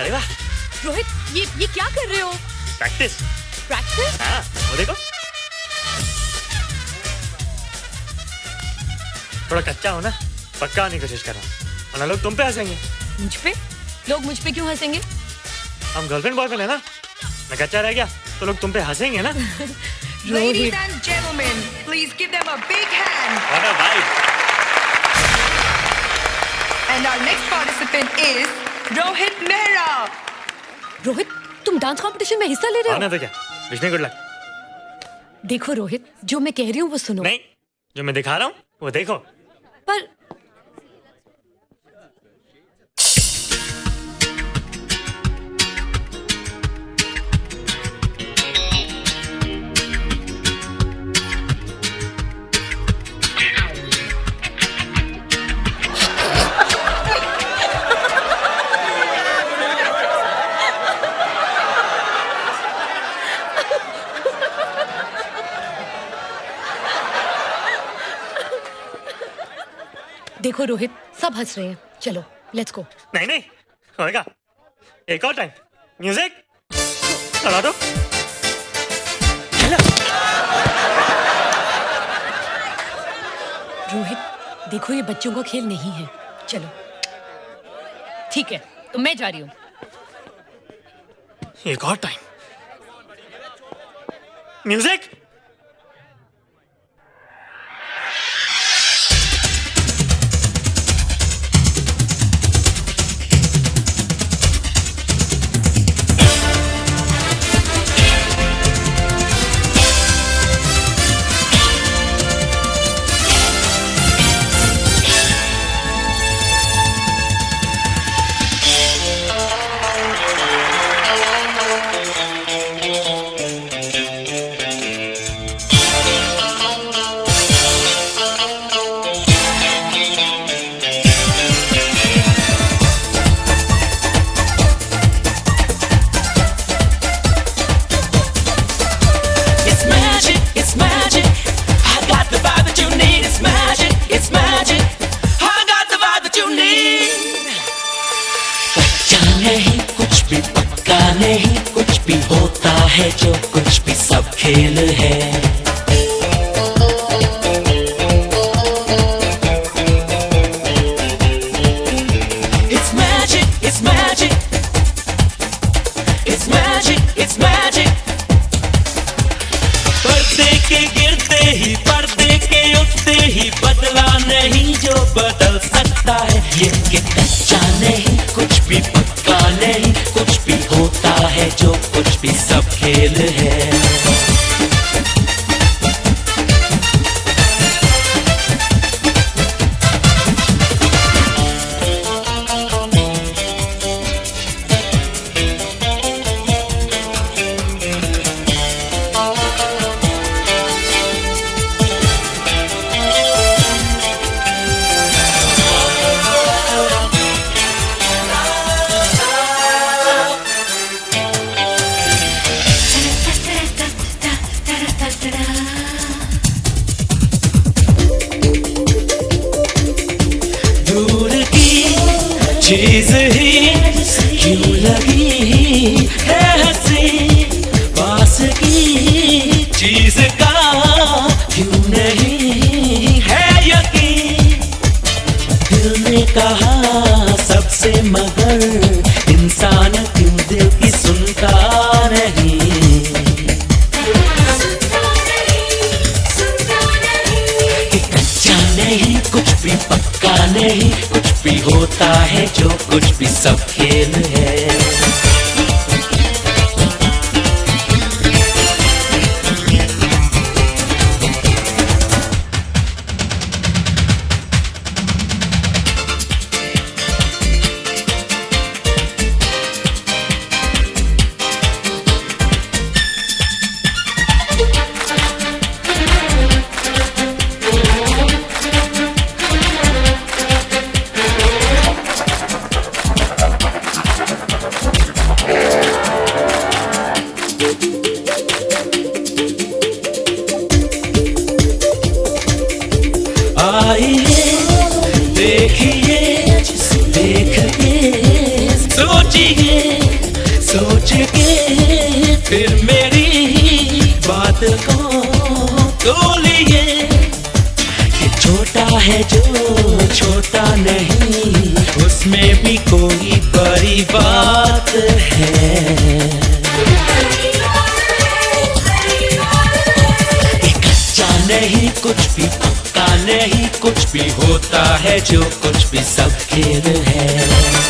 अरे वाह रोहित, ये क्या कर रहे हो? प्रैक्टिस। प्रैक्टिस? हाँ, वो देखो थोड़ा कच्चा हो ना, पक्का आने की कोशिश कर रहा हूँ, वरना लोग तुम पे हंसेंगे। मुझ पे? लोग मुझ पे क्यों हंसेंगे? हम गर्लफ्रेंड बॉयफ्रेंड है ना, मैं कच्चा रह गया तो लोग तुम पे हंसेंगे ना। Ladies and gentlemen, please give them a big hand. What a vibe. And our next participant is Rohit Mehra. Rohit, तुम डांस कंपटीशन में हिस्सा ले रहे हो? ना तो क्या, विश मी गुड लक। देखो रोहित, जो मैं कह रही हूँ वो सुनो। नहीं, जो मैं दिखा रहा हूँ वो देखो। पर देखो रोहित, सब हंस रहे हैं, चलो लेट्स गो। नहीं नहीं होएगा, एक और टाइम। म्यूजिक चला दो। रोहित, देखो ये बच्चों का खेल नहीं है, चलो। ठीक है, तो मैं जा रही हूँ। एक और टाइम। म्यूजिक। नहीं कुछ भी होता है, जो कुछ भी सब खेल है। It's magic, it's magic, it's magic, it's magic। पर्दे के गिरते ही, पर्दे के उठते ही बदला नहीं जो बदल सकता है। ये कि कच्चा नहीं, कुछ भी पक्का नहीं, कुछ भी होता है, जो कुछ भी सब खेल है। चीज ही क्यों लगी है हंसी, पास की चीज का क्यों नहीं है यकीन। दिल ने कहा सबसे, मगर इंसान क्यों दिल की सुनता नहीं। कि कच्चा नहीं, कुछ भी पक्का नहीं, कुछ भी होता है, जो कुछ भी सब खेल है। आइए देखिए, देख के सोचिए। तोलिए, ये छोटा है जो छोटा नहीं, उसमें भी कोई बड़ी बात है। ये कच्चा नहीं कुछ भी पक्का नहीं, कुछ भी होता है जो कुछ भी सब खेल है।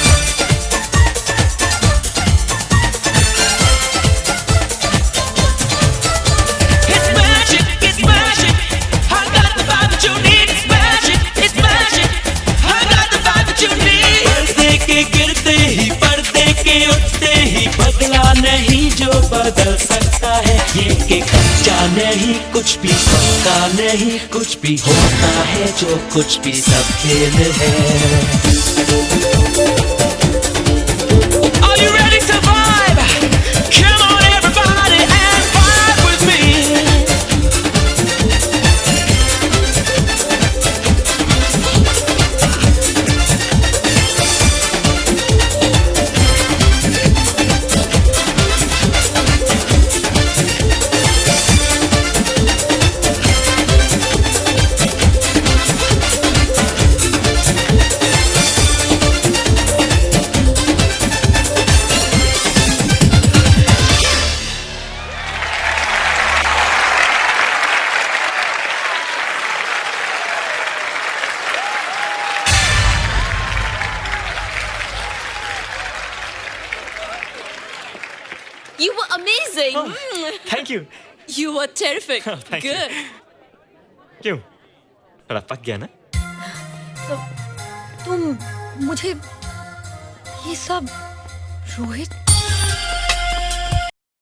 गिरते ही पर्दे के उठते ही बदला नहीं जो बदल सकता है, ये कि कच्चा नहीं कुछ भी पक्का नहीं, कुछ भी होता है जो कुछ भी सब खेल है। Are you ready to vibe? Come on everybody and vibe with me. You were amazing. Thank you. You were terrific. Thank you. Good. क्यों? थोड़ा पक गया ना? तो तुम मुझे ये सब रोहित